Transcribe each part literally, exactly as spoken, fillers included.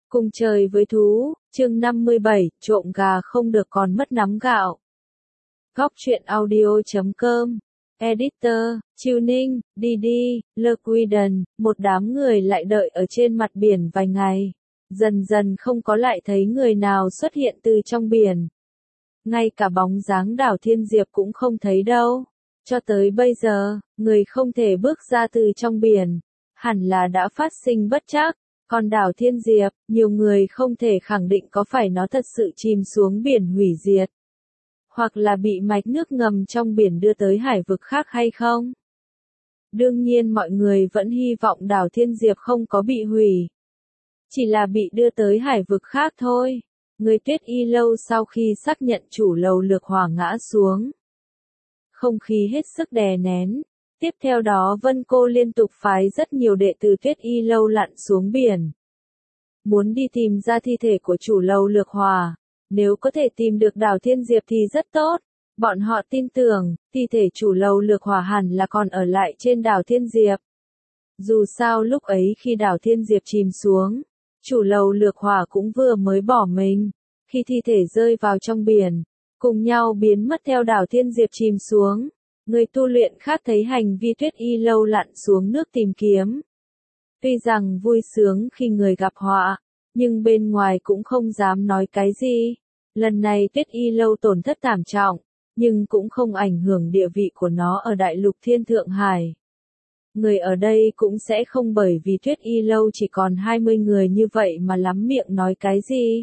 Cùng trời với thú, chương năm mươi bảy, trộm gà không được còn mất nắm gạo. Góc truyện audio chấm com, Editor, Tuning, Didi, Lequiden, một đám người lại đợi ở trên mặt biển vài ngày. Dần dần không có lại thấy người nào xuất hiện từ trong biển. Ngay cả bóng dáng Đào Thiên Diệp cũng không thấy đâu. Cho tới bây giờ, người không thể bước ra từ trong biển. Hẳn là đã phát sinh bất trắc. Còn đảo Thiên Diệp, nhiều người không thể khẳng định có phải nó thật sự chìm xuống biển hủy diệt. Hoặc là bị mạch nước ngầm trong biển đưa tới hải vực khác hay không? Đương nhiên mọi người vẫn hy vọng đảo Thiên Diệp không có bị hủy. Chỉ là bị đưa tới hải vực khác thôi. Người Tuyết Y Lâu sau khi xác nhận chủ lầu Lược Hỏa ngã xuống. Không khí hết sức đè nén. Tiếp theo đó Vân Cô liên tục phái rất nhiều đệ tử Tuyết Y Lâu lặn xuống biển. Muốn đi tìm ra thi thể của chủ lầu Lược Hỏa. Nếu có thể tìm được đảo Thiên Diệp thì rất tốt. Bọn họ tin tưởng, thi thể chủ lầu Lược Hỏa hẳn là còn ở lại trên đảo Thiên Diệp. Dù sao lúc ấy khi đảo Thiên Diệp chìm xuống, chủ lầu Lược Hỏa cũng vừa mới bỏ mình. Khi thi thể rơi vào trong biển, cùng nhau biến mất theo đảo Thiên Diệp chìm xuống. Người tu luyện khác thấy hành vi Tuyết Y Lâu lặn xuống nước tìm kiếm. Tuy rằng vui sướng khi người gặp họa, nhưng bên ngoài cũng không dám nói cái gì. Lần này Tuyết Y Lâu tổn thất thảm trọng, nhưng cũng không ảnh hưởng địa vị của nó ở đại lục Thiên Thượng Hải. Người ở đây cũng sẽ không bởi vì Tuyết Y Lâu chỉ còn hai mươi người như vậy mà lắm miệng nói cái gì.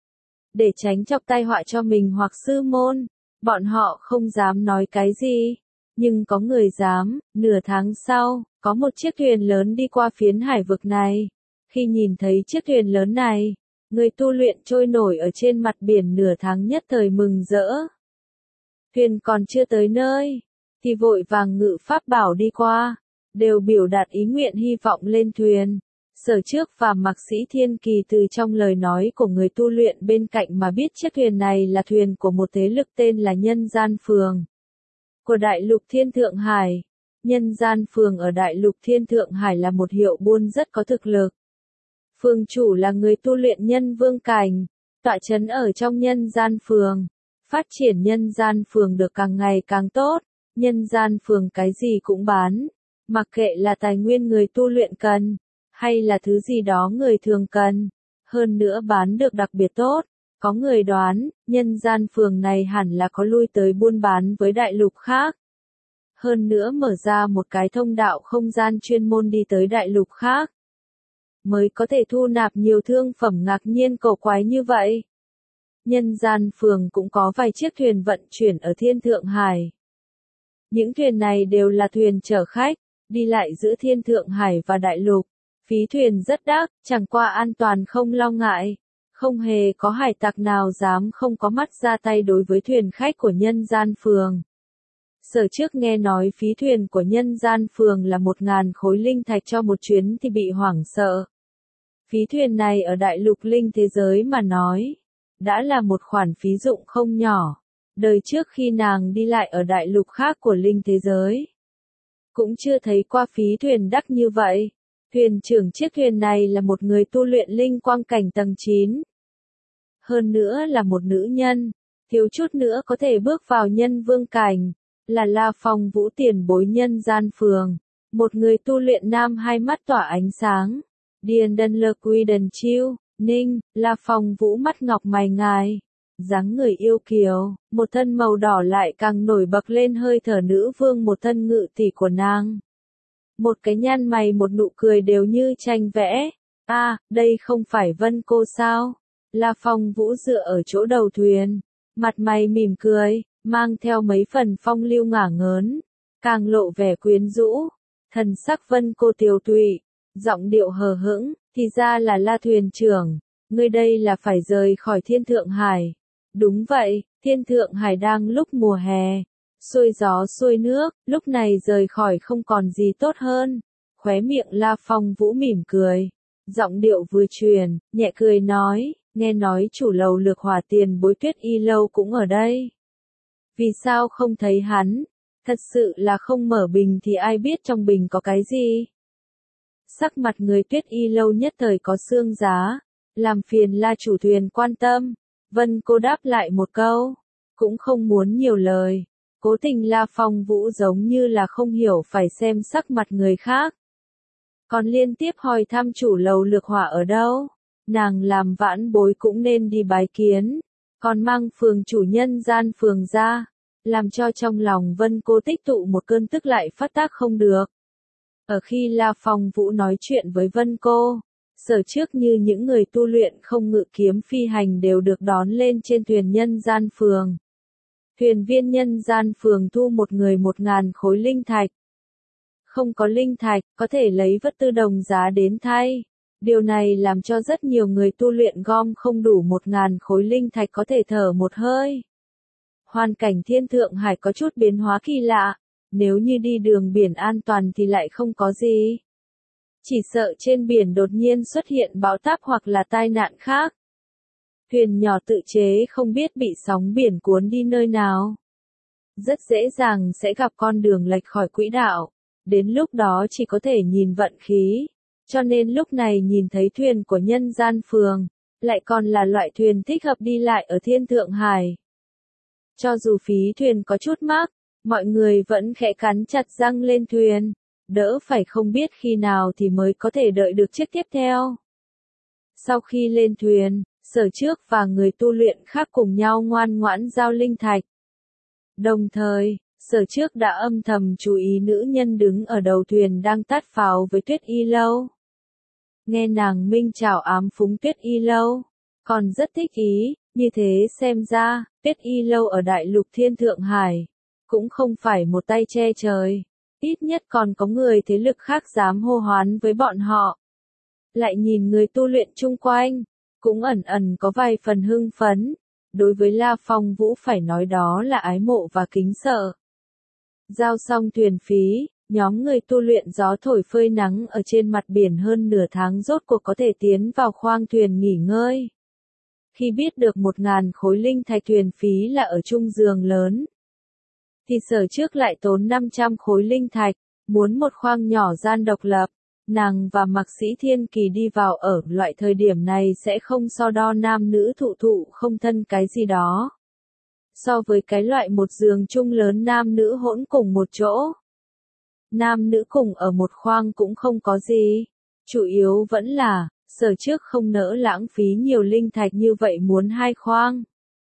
Để tránh chọc tai họa cho mình hoặc sư môn, bọn họ không dám nói cái gì. Nhưng có người dám, nửa tháng sau, có một chiếc thuyền lớn đi qua phiến hải vực này. Khi nhìn thấy chiếc thuyền lớn này, người tu luyện trôi nổi ở trên mặt biển nửa tháng nhất thời mừng rỡ. Thuyền còn chưa tới nơi, thì vội vàng ngự pháp bảo đi qua, đều biểu đạt ý nguyện hy vọng lên thuyền. Sở Trước và Mạc Sĩ Thiên Kỳ từ trong lời nói của người tu luyện bên cạnh mà biết chiếc thuyền này là thuyền của một thế lực tên là Nhân Gian Phường. Của Đại lục Thiên Thượng Hải. Nhân Gian Phường ở Đại lục Thiên Thượng Hải là một hiệu buôn rất có thực lực. Phường chủ là người tu luyện Nhân Vương Cảnh, tọa trấn ở trong Nhân Gian Phường. Phát triển Nhân Gian Phường được càng ngày càng tốt, Nhân Gian Phường cái gì cũng bán, mặc kệ là tài nguyên người tu luyện cần, hay là thứ gì đó người thường cần, hơn nữa bán được đặc biệt tốt. Có người đoán, Nhân Gian Phường này hẳn là có lui tới buôn bán với đại lục khác. Hơn nữa mở ra một cái thông đạo không gian chuyên môn đi tới đại lục khác. Mới có thể thu nạp nhiều thương phẩm ngạc nhiên cổ quái như vậy. Nhân Gian Phường cũng có vài chiếc thuyền vận chuyển ở Thiên Thượng Hải. Những thuyền này đều là thuyền chở khách, đi lại giữa Thiên Thượng Hải và đại lục. Phí thuyền rất đắt, chẳng qua an toàn không lo ngại. Không hề có hải tặc nào dám không có mắt ra tay đối với thuyền khách của Nhân Gian Phường. Sở Trước nghe nói phí thuyền của Nhân Gian Phường là một ngàn khối linh thạch cho một chuyến thì bị hoảng sợ. Phí thuyền này ở đại lục linh thế giới mà nói, đã là một khoản phí dụng không nhỏ. Đời trước khi nàng đi lại ở đại lục khác của linh thế giới, cũng chưa thấy qua phí thuyền đắt như vậy. Thuyền trưởng chiếc thuyền này là một người tu luyện linh quang cảnh tầng chín. Hơn nữa là một nữ nhân, thiếu chút nữa có thể bước vào Nhân Vương Cảnh, là La Phong Vũ tiền bối Nhân Gian Phường. Một người tu luyện nam hai mắt tỏa ánh sáng. Điền Đân Lơ Quy Đần Chiêu, Ninh, La Phong Vũ mắt ngọc mày ngài. Dáng người yêu kiều, một thân màu đỏ lại càng nổi bật lên hơi thở nữ vương một thân ngự tỷ của nàng. Một cái nhăn mày một nụ cười đều như tranh vẽ. A, à, đây không phải Vân Cô sao? La Phong Vũ dựa ở chỗ đầu thuyền, mặt mày mỉm cười, mang theo mấy phần phong lưu ngả ngớn, càng lộ vẻ quyến rũ. Thần sắc Vân Cô tiều tụy, giọng điệu hờ hững, thì ra là La thuyền trưởng, ngươi đây là phải rời khỏi Thiên Thượng Hải. Đúng vậy, Thiên Thượng Hải đang lúc mùa hè, xuôi gió xuôi nước, lúc này rời khỏi không còn gì tốt hơn. Khóe miệng La Phong Vũ mỉm cười, giọng điệu vừa truyền, nhẹ cười nói, nghe nói chủ lầu Lược Hỏa tiền bối Tuyết Y Lâu cũng ở đây. Vì sao không thấy hắn? Thật sự là không mở bình thì ai biết trong bình có cái gì? Sắc mặt người Tuyết Y Lâu nhất thời có xương giá. Làm phiền La chủ thuyền quan tâm. Vân Cô đáp lại một câu, cũng không muốn nhiều lời. Cố tình La Phong Vũ giống như là không hiểu phải xem sắc mặt người khác. Còn liên tiếp hỏi thăm chủ lầu Lược Hỏa ở đâu. Nàng làm vãn bối cũng nên đi bái kiến. Còn mang phường chủ nhân gian phường ra. Làm cho trong lòng Vân Cô tích tụ một cơn tức lại phát tác không được. Ở khi La Phong Vũ nói chuyện với Vân Cô, sở trước như những người tu luyện không ngự kiếm phi hành đều được đón lên trên thuyền nhân gian phường. Thuyền viên nhân gian phường thu một người một ngàn khối linh thạch. Không có linh thạch, có thể lấy vật tư đồng giá đến thay. Điều này làm cho rất nhiều người tu luyện gom không đủ một ngàn khối linh thạch có thể thở một hơi. Hoàn cảnh thiên thượng hải có chút biến hóa kỳ lạ, nếu như đi đường biển an toàn thì lại không có gì. Chỉ sợ trên biển đột nhiên xuất hiện bão táp hoặc là tai nạn khác. Thuyền nhỏ tự chế không biết bị sóng biển cuốn đi nơi nào. Rất dễ dàng sẽ gặp con đường lệch khỏi quỹ đạo, đến lúc đó chỉ có thể nhìn vận khí. Cho nên lúc này nhìn thấy thuyền của nhân gian phường, lại còn là loại thuyền thích hợp đi lại ở thiên thượng hải. Cho dù phí thuyền có chút mắc, mọi người vẫn khẽ cắn chặt răng lên thuyền, đỡ phải không biết khi nào thì mới có thể đợi được chiếc tiếp theo. Sau khi lên thuyền, Sở Trước và người tu luyện khác cùng nhau ngoan ngoãn giao linh thạch. Đồng thời, Sở Trước đã âm thầm chú ý nữ nhân đứng ở đầu thuyền đang tát pháo với Tuyết Y Lâu. Nghe nàng minh chào ám phúng Tuyết Y Lâu, còn rất thích ý, như thế xem ra, Tuyết Y Lâu ở đại lục thiên thượng hải, cũng không phải một tay che trời, ít nhất còn có người thế lực khác dám hô hoán với bọn họ. Lại nhìn người tu luyện chung quanh, cũng ẩn ẩn có vài phần hưng phấn, đối với La Phong Vũ phải nói đó là ái mộ và kính sợ. Giao xong thuyền phí, nhóm người tu luyện gió thổi phơi nắng ở trên mặt biển hơn nửa tháng rốt cuộc có thể tiến vào khoang thuyền nghỉ ngơi. Khi biết được một ngàn khối linh thạch thuyền phí là ở chung giường lớn, thì Sở Trước lại tốn năm trăm khối linh thạch, muốn một khoang nhỏ gian độc lập. Nàng và Mạc Sĩ Thiên Kỳ đi vào ở loại thời điểm này sẽ không so đo nam nữ thụ thụ không thân cái gì đó. So với cái loại một giường chung lớn nam nữ hỗn cùng một chỗ. Nam nữ cùng ở một khoang cũng không có gì. Chủ yếu vẫn là, Sở Trước không nỡ lãng phí nhiều linh thạch như vậy muốn hai khoang.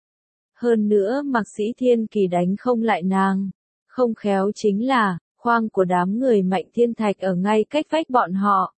Hơn nữa Mạc Sĩ Thiên Kỳ đánh không lại nàng. Không khéo chính là, khoang của đám người Mạnh Thiên Thạch ở ngay cách vách bọn họ.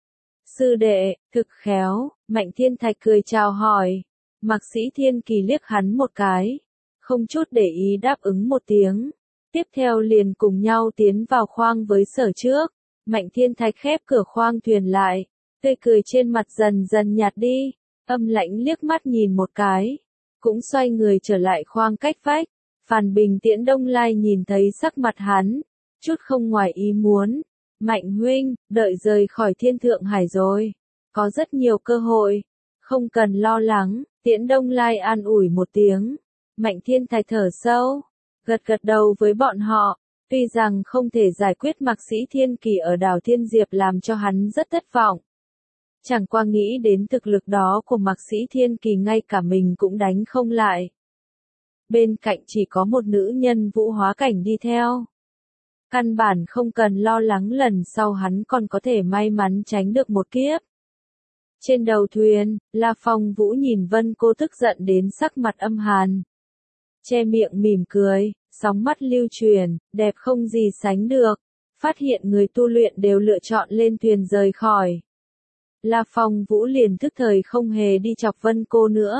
Sư đệ, thực khéo, Mạnh Thiên Thạch cười chào hỏi. Mạc Sĩ Thiên Kỳ liếc hắn một cái, không chút để ý đáp ứng một tiếng. Tiếp theo liền cùng nhau tiến vào khoang với Sở Trước. Mạnh Thiên Thạch khép cửa khoang thuyền lại, tươi cười trên mặt dần dần nhạt đi, âm lãnh liếc mắt nhìn một cái, cũng xoay người trở lại khoang cách vách. Phàn Bình Tiễn Đông Lai nhìn thấy sắc mặt hắn, chút không ngoài ý muốn. Mạnh huynh, đợi rời khỏi thiên thượng hải rồi. Có rất nhiều cơ hội. Không cần lo lắng, Tiễn Đông Lai an ủi một tiếng. Mạnh Thiên Thạch thở sâu, gật gật đầu với bọn họ. Tuy rằng không thể giải quyết Mạc Sĩ Thiên Kỳ ở đảo Thiên Diệp làm cho hắn rất thất vọng. Chẳng qua nghĩ đến thực lực đó của Mạc Sĩ Thiên Kỳ ngay cả mình cũng đánh không lại. Bên cạnh chỉ có một nữ nhân vũ hóa cảnh đi theo. Căn bản không cần lo lắng lần sau hắn còn có thể may mắn tránh được một kiếp. Trên đầu thuyền, La Phong Vũ nhìn Vân Cô tức giận đến sắc mặt âm hàn. Che miệng mỉm cười, sóng mắt lưu truyền, đẹp không gì sánh được. Phát hiện người tu luyện đều lựa chọn lên thuyền rời khỏi. La Phong Vũ liền tức thời không hề đi chọc Vân Cô nữa.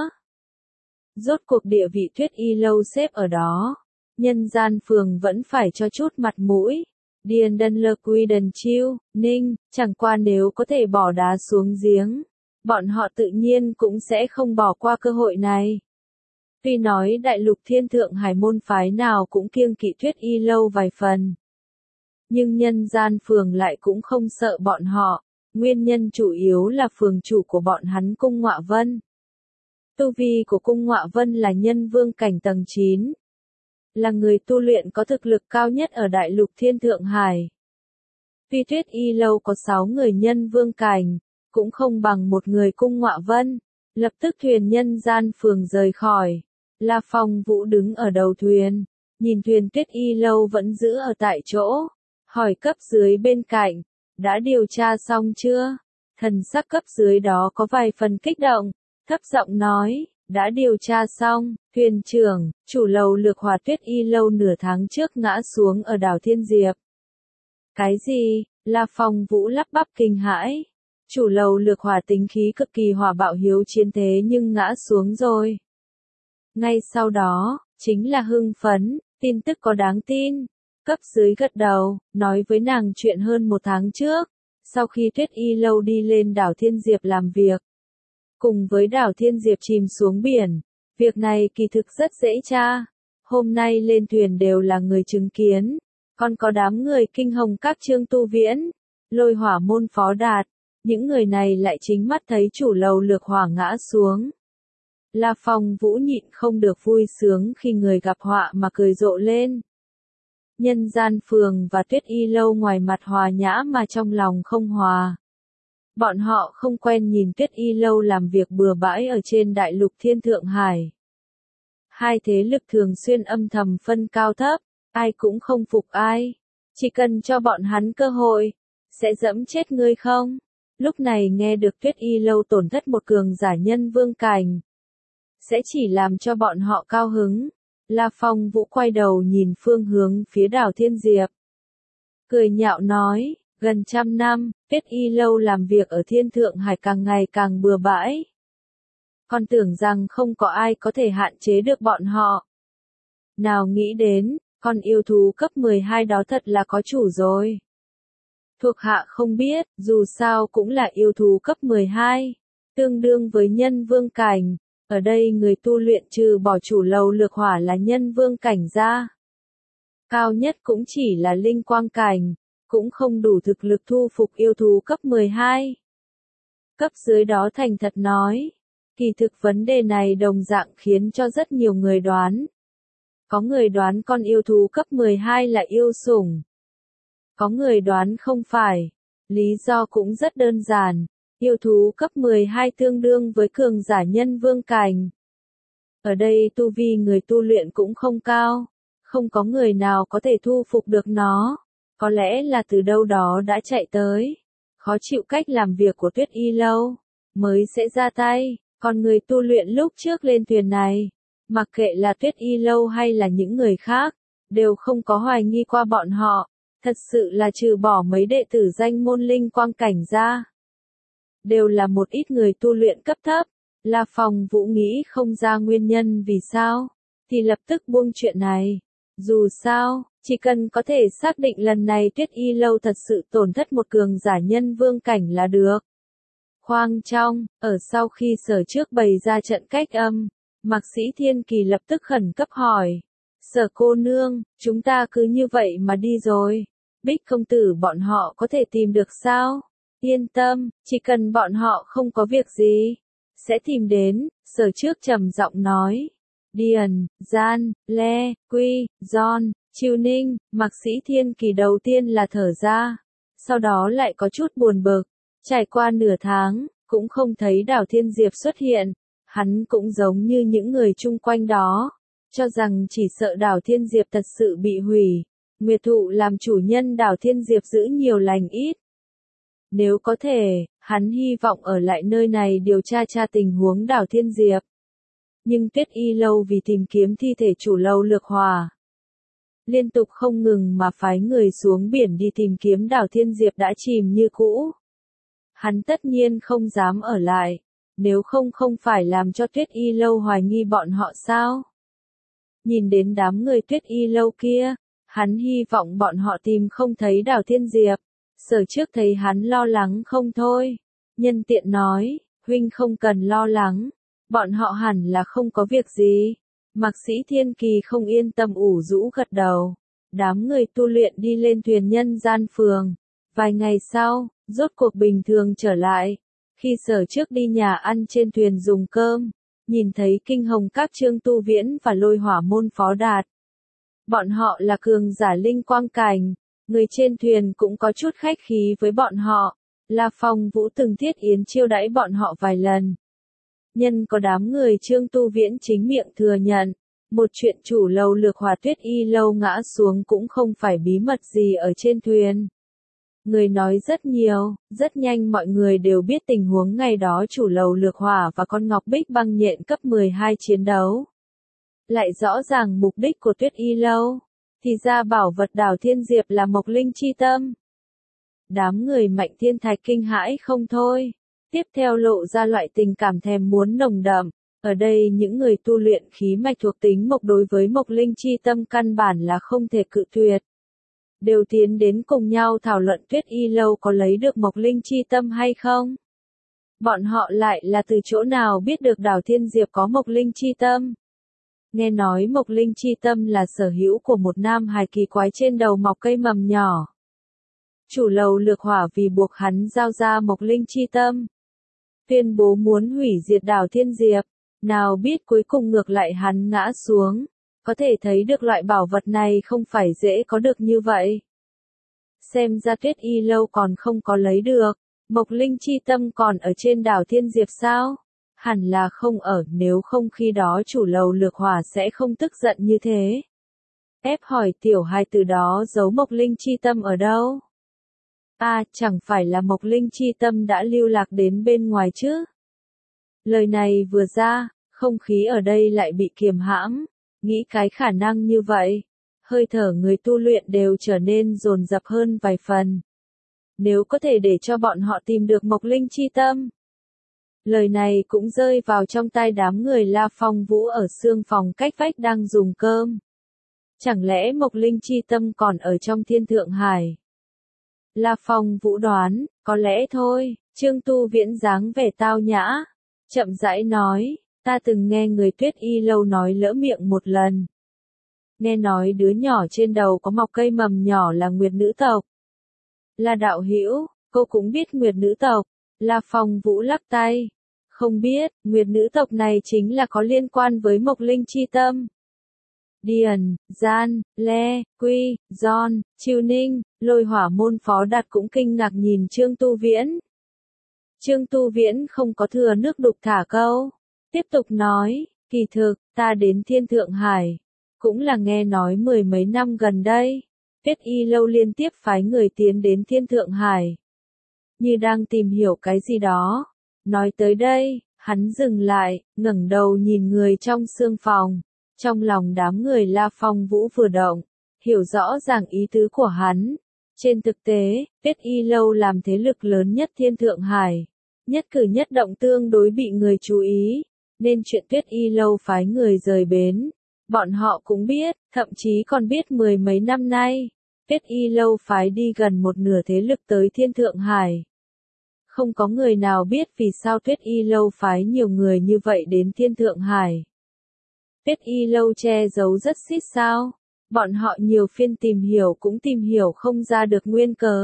Rốt cuộc địa vị Tuyết Y Lâu xếp ở đó. Nhân gian phường vẫn phải cho chút mặt mũi. Điền Đân Lơ Quy Đần Chiêu, Ninh, chẳng qua nếu có thể bỏ đá xuống giếng. Bọn họ tự nhiên cũng sẽ không bỏ qua cơ hội này. Tuy nói đại lục thiên thượng hải môn phái nào cũng kiêng kỵ Tuyết Y Lâu vài phần. Nhưng nhân gian phường lại cũng không sợ bọn họ. Nguyên nhân chủ yếu là phường chủ của bọn hắn Cung Ngọa Vân. Tu vi của Cung Ngọa Vân là nhân vương cảnh tầng chín. Là người tu luyện có thực lực cao nhất ở đại lục thiên thượng hải. Tuy Tuyết Y Lâu có sáu người nhân vương cảnh, cũng không bằng một người cung ngọa vân. Lập tức thuyền nhân gian phường rời khỏi. La Phong Vũ đứng ở đầu thuyền, nhìn thuyền Tuyết Y Lâu vẫn giữ ở tại chỗ, hỏi cấp dưới bên cạnh, đã điều tra xong chưa? Thần sắc cấp dưới đó có vài phần kích động, thấp giọng nói, đã điều tra xong, thuyền trưởng, chủ lầu Lược Hòa Tuyết Y Lâu nửa tháng trước ngã xuống ở đảo Thiên Diệp. Cái gì? La Phong Vũ lắp bắp kinh hãi. Chủ lầu Lược Hòa tính khí cực kỳ hỏa bạo hiếu chiến thế nhưng ngã xuống rồi. Ngay sau đó, chính là hưng phấn, tin tức có đáng tin. Cấp dưới gật đầu, nói với nàng chuyện hơn một tháng trước, sau khi Tuyết Y Lâu đi lên đảo Thiên Diệp làm việc. Cùng với đảo Thiên Diệp chìm xuống biển, việc này kỳ thực rất dễ tra. Hôm nay lên thuyền đều là người chứng kiến, còn có đám người kinh hồng các Trương Tu Viễn, Lôi Hỏa Môn Phó Đạt, những người này lại chính mắt thấy chủ lầu Lược Hỏa ngã xuống. La Phong Vũ nhịn không được vui sướng khi người gặp họa mà cười rộ lên. Nhân gian phường và Tuyết Y Lâu ngoài mặt hòa nhã mà trong lòng không hòa. Bọn họ không quen nhìn Tuyết Y Lâu làm việc bừa bãi ở trên đại lục Thiên Thượng Hải. Hai thế lực thường xuyên âm thầm phân cao thấp, ai cũng không phục ai. Chỉ cần cho bọn hắn cơ hội, sẽ dẫm chết ngươi không? Lúc này nghe được Tuyết Y Lâu tổn thất một cường giả nhân vương cảnh, sẽ chỉ làm cho bọn họ cao hứng. La Phong Vũ quay đầu nhìn phương hướng phía đảo Thiên Diệp. Cười nhạo nói, gần trăm năm, Tuyết Y Lâu làm việc ở Thiên Thượng Hải càng ngày càng bừa bãi. Còn tưởng rằng không có ai có thể hạn chế được bọn họ. Nào nghĩ đến, con yêu thú cấp mười hai đó thật là có chủ rồi. Thuộc hạ không biết, dù sao cũng là yêu thú cấp mười hai, tương đương với nhân vương cảnh. Ở đây người tu luyện trừ bỏ chủ lầu Lược Hỏa là nhân vương cảnh ra. Cao nhất cũng chỉ là linh quang cảnh, cũng không đủ thực lực thu phục yêu thú cấp mười hai. Cấp dưới đó thành thật nói, kỳ thực vấn đề này đồng dạng khiến cho rất nhiều người đoán. Có người đoán con yêu thú cấp mười hai là yêu sủng. Có người đoán không phải. Lý do cũng rất đơn giản. Yêu thú cấp mười hai tương đương với cường giả nhân vương cảnh. Ở đây tu vi người tu luyện cũng không cao. Không có người nào có thể thu phục được nó. Có lẽ là từ đâu đó đã chạy tới. Khó chịu cách làm việc của Tuyết Y Lâu. Mới sẽ ra tay. Còn người tu luyện lúc trước lên thuyền này. Mặc kệ là Tuyết Y Lâu hay là những người khác. Đều không có hoài nghi qua bọn họ. Thật sự là trừ bỏ mấy đệ tử danh môn linh quang cảnh ra. Đều là một ít người tu luyện cấp thấp. La Phong Vũ nghĩ không ra nguyên nhân vì sao, thì lập tức buông chuyện này. Dù sao, chỉ cần có thể xác định lần này Tuyết Y Lâu thật sự tổn thất một cường giả nhân vương cảnh là được. Khoang trong, ở sau khi Sở trước bày ra trận cách âm, Mạc Sĩ Thiên Kỳ lập tức khẩn cấp hỏi. Sở cô nương, chúng ta cứ như vậy mà đi rồi. Bích công tử bọn họ có thể tìm được sao? Yên tâm, chỉ cần bọn họ không có việc gì, sẽ tìm đến. Sở trước trầm giọng nói. Điền, Gian, Le, Quy, John, Chiêu Ninh, Mạc Sĩ Thiên Kỳ đầu tiên là thở ra, sau đó lại có chút buồn bực. Trải qua nửa tháng, cũng không thấy đảo Thiên Diệp xuất hiện. Hắn cũng giống như những người chung quanh đó, cho rằng chỉ sợ đảo Thiên Diệp thật sự bị hủy. Nguyệt Thụ làm chủ nhân đảo Thiên Diệp giữ nhiều lành ít. Nếu có thể, hắn hy vọng ở lại nơi này điều tra tra tình huống đảo Thiên Diệp. Nhưng Tuyết Y Lâu vì tìm kiếm thi thể chủ lầu Lược Hòa, liên tục không ngừng mà phái người xuống biển đi tìm kiếm đảo Thiên Diệp đã chìm như cũ. Hắn tất nhiên không dám ở lại, nếu không không phải làm cho Tuyết Y Lâu hoài nghi bọn họ sao. Nhìn đến đám người Tuyết Y Lâu kia, hắn hy vọng bọn họ tìm không thấy đảo Thiên Diệp. Sở trước thấy hắn lo lắng không thôi. Nhân tiện nói, huynh không cần lo lắng. Bọn họ hẳn là không có việc gì. Mạc Sĩ Thiên Kỳ không yên tâm ủ rũ gật đầu. Đám người tu luyện đi lên thuyền nhân gian phường. Vài ngày sau, rốt cuộc bình thường trở lại. Khi Sở trước đi nhà ăn trên thuyền dùng cơm, nhìn thấy kinh hồng các Trương Tu Viễn và Lôi Hỏa Môn Phó Đạt. Bọn họ là cường giả linh quang cảnh. Người trên thuyền cũng có chút khách khí với bọn họ. La Phong Vũ từng thiết yến chiêu đãi bọn họ vài lần. Nhân có đám người Trương Tu Viễn chính miệng thừa nhận, một chuyện chủ lầu Lược Hòa Tuyết Y lâu ngã xuống cũng không phải bí mật gì ở trên thuyền. Người nói rất nhiều, rất nhanh mọi người đều biết tình huống ngày đó chủ lầu Lược Hòa và con Ngọc Bích băng nhện cấp mười hai chiến đấu. Lại rõ ràng mục đích của Tuyết Y lâu, thì ra bảo vật đảo Thiên Diệp là Mộc Linh chi tâm. Đám người Mạnh Thiên Thạch kinh hãi không thôi, tiếp theo lộ ra loại tình cảm thèm muốn nồng đậm. Ở đây những người tu luyện khí mạch thuộc tính mộc đối với Mộc Linh chi tâm căn bản là không thể cự tuyệt. Đều tiến đến cùng nhau thảo luận Tuyết Y lâu có lấy được Mộc Linh chi tâm hay không. Bọn họ lại là từ chỗ nào biết được đảo Thiên Diệp có Mộc Linh chi tâm. Nghe nói Mộc Linh chi tâm là sở hữu của một nam hài kỳ quái trên đầu mọc cây mầm nhỏ. Chủ lầu Lược Hỏa vì buộc hắn giao ra Mộc Linh chi tâm, tuyên bố muốn hủy diệt đảo Thiên Diệp, nào biết cuối cùng ngược lại hắn ngã xuống, có thể thấy được loại bảo vật này không phải dễ có được như vậy. Xem ra Tuyết Y lâu còn không có lấy được, Mộc Linh chi tâm còn ở trên đảo Thiên Diệp sao? Hẳn là không ở, nếu không khi đó chủ lầu Lược Hỏa sẽ không tức giận như thế. Ép hỏi tiểu hài từ đó giấu Mộc Linh chi tâm ở đâu? À, chẳng phải là Mộc Linh chi tâm đã lưu lạc đến bên ngoài chứ? Lời này vừa ra, không khí ở đây lại bị kiềm hãm, nghĩ cái khả năng như vậy, hơi thở người tu luyện đều trở nên dồn dập hơn vài phần. Nếu có thể để cho bọn họ tìm được Mộc Linh chi tâm. Lời này cũng rơi vào trong tai đám người La Phong Vũ ở xương phòng cách vách đang dùng cơm. Chẳng lẽ Mộc Linh chi tâm còn ở trong Thiên Thượng Hải? La Phong Vũ đoán, có lẽ thôi. Trương Tu Viễn dáng vẻ tao nhã, chậm rãi nói, ta từng nghe người Tuyết Y lâu nói lỡ miệng một lần. Nghe nói đứa nhỏ trên đầu có mọc cây mầm nhỏ là Nguyệt nữ tộc. Là đạo hữu, cô cũng biết Nguyệt nữ tộc. La Phong Vũ lắc tay. Không biết, Nguyệt nữ tộc này chính là có liên quan với Mộc Linh chi tâm. Điền, Gian, Le, Quy, John, Chiêu Ninh, Lôi Hỏa môn Phó Đạt cũng kinh ngạc nhìn Trương Tu Viễn. Trương Tu Viễn không có thừa nước đục thả câu. Tiếp tục nói, kỳ thực, ta đến Thiên Thượng Hải. Cũng là nghe nói mười mấy năm gần đây. Tuyết Y lâu liên tiếp phái người tiến đến Thiên Thượng Hải. Như đang tìm hiểu cái gì đó. Nói tới đây, hắn dừng lại, ngẩng đầu nhìn người trong xương phòng. Trong lòng đám người La Phong Vũ vừa động, hiểu rõ ràng ý tứ của hắn. Trên thực tế, Tuyết Y lâu làm thế lực lớn nhất Thiên Thượng Hải. Nhất cử nhất động tương đối bị người chú ý, nên chuyện Tuyết Y lâu phái người rời bến. Bọn họ cũng biết, thậm chí còn biết mười mấy năm nay, Tuyết Y lâu phái đi gần một nửa thế lực tới Thiên Thượng Hải. Không có người nào biết vì sao Tuyết Y lâu phái nhiều người như vậy đến Thiên Thượng Hải. Tuyết Y lâu che giấu rất xít sao, bọn họ nhiều phiên tìm hiểu cũng tìm hiểu không ra được nguyên cớ.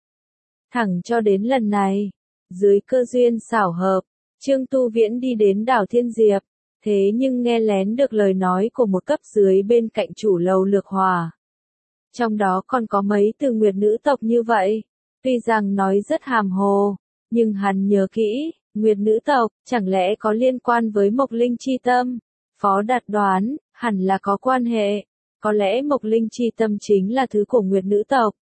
Thẳng cho đến lần này, dưới cơ duyên xảo hợp, Trương Tu Viễn đi đến đảo Thiên Diệp, thế nhưng nghe lén được lời nói của một cấp dưới bên cạnh chủ lầu Lược Hòa. Trong đó còn có mấy từ Nguyệt nữ tộc như vậy, tuy rằng nói rất hàm hồ, nhưng hắn nhớ kỹ, Nguyệt nữ tộc, chẳng lẽ có liên quan với Mộc Linh chi tâm? Phó Đạt đoán, hẳn là có quan hệ, có lẽ Mộc Linh chi tâm chính là thứ của Nguyệt nữ tộc.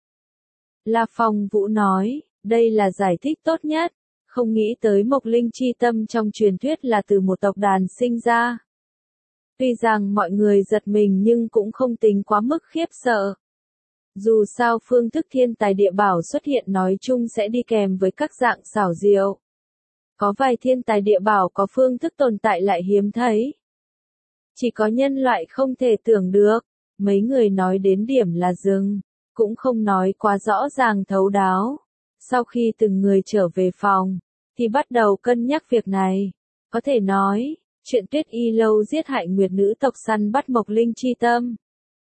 La Phong Vũ nói, đây là giải thích tốt nhất, không nghĩ tới Mộc Linh chi tâm trong truyền thuyết là từ một tộc đàn sinh ra. Tuy rằng mọi người giật mình nhưng cũng không tính quá mức khiếp sợ. Dù sao phương thức thiên tài địa bảo xuất hiện nói chung sẽ đi kèm với các dạng xảo diệu. Có vài thiên tài địa bảo có phương thức tồn tại lại hiếm thấy. Chỉ có nhân loại không thể tưởng được, mấy người nói đến điểm là dừng, cũng không nói quá rõ ràng thấu đáo. Sau khi từng người trở về phòng, thì bắt đầu cân nhắc việc này. Có thể nói, chuyện Tuyết Y lâu giết hại Nguyệt nữ tộc săn bắt Mộc Linh chi tâm.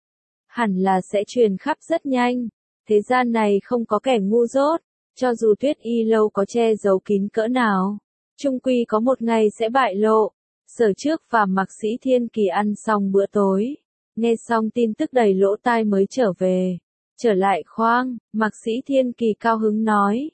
Hẳn là sẽ truyền khắp rất nhanh, thế gian này không có kẻ ngu dốt, cho dù Tuyết Y lâu có che giấu kín cỡ nào, chung quy có một ngày sẽ bại lộ. Sở Trước và Mạc Sĩ Thiên Kỳ ăn xong bữa tối, nghe xong tin tức đầy lỗ tai mới trở về. Trở lại khoang, Mạc Sĩ Thiên Kỳ cao hứng nói,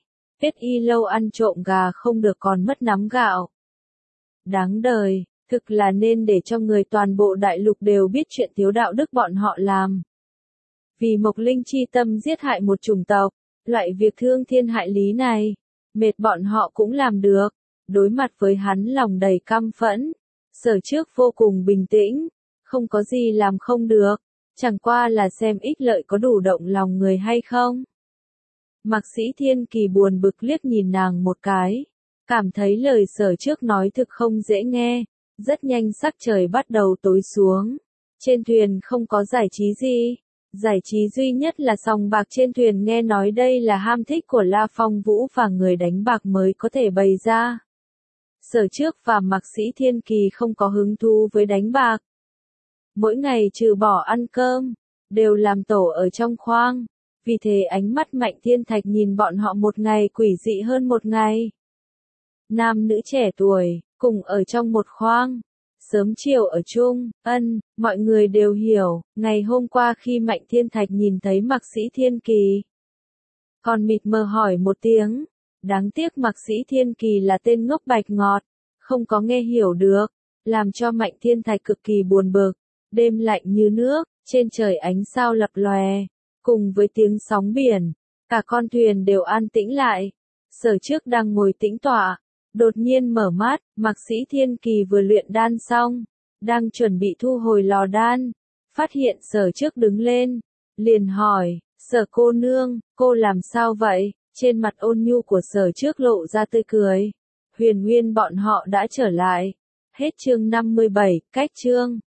Biết y lâu ăn trộm gà không được còn mất nắm gạo. Đáng đời, thực là nên để cho người toàn bộ đại lục đều biết chuyện thiếu đạo đức bọn họ làm. Vì Mộc Linh chi tâm giết hại một chủng tộc, loại việc thương thiên hại lý này, mệt bọn họ cũng làm được. Đối mặt với hắn lòng đầy căm phẫn, Sở Trước vô cùng bình tĩnh, không có gì làm không được, chẳng qua là xem ích lợi có đủ động lòng người hay không. Mạc Sĩ Thiên Kỳ buồn bực liếc nhìn nàng một cái, cảm thấy lời Sở Trước nói thực không dễ nghe, rất nhanh sắc trời bắt đầu tối xuống. Trên thuyền không có giải trí gì, giải trí duy nhất là sòng bạc trên thuyền, nghe nói đây là ham thích của La Phong Vũ và người đánh bạc mới có thể bày ra. Sở Trước và Mạc Sĩ Thiên Kỳ không có hứng thú với đánh bạc. Mỗi ngày trừ bỏ ăn cơm, đều làm tổ ở trong khoang, vì thế ánh mắt Mạnh Thiên Thạch nhìn bọn họ một ngày quỷ dị hơn một ngày. Nam nữ trẻ tuổi, cùng ở trong một khoang, sớm chiều ở chung, ân, mọi người đều hiểu, ngày hôm qua khi Mạnh Thiên Thạch nhìn thấy Mạc Sĩ Thiên Kỳ, còn mịt mờ hỏi một tiếng, đáng tiếc Mạc Sĩ Thiên Kỳ là tên ngốc bạch ngọt, không có nghe hiểu được, làm cho Mạnh Thiên Thạch cực kỳ buồn bực. Đêm lạnh như nước, trên trời ánh sao lập lòe, cùng với tiếng sóng biển, cả con thuyền đều an tĩnh lại. Sở Trước đang ngồi tĩnh tọa, đột nhiên mở mắt, Mạc Sĩ Thiên Kỳ vừa luyện đan xong, đang chuẩn bị thu hồi lò đan, phát hiện Sở Trước đứng lên, liền hỏi, Sở cô nương, cô làm sao vậy? Trên mặt ôn nhu của Sở Trước lộ ra tươi cười. Huyền Nguyên bọn họ đã trở lại. Hết chương năm mươi bảy, cách chương.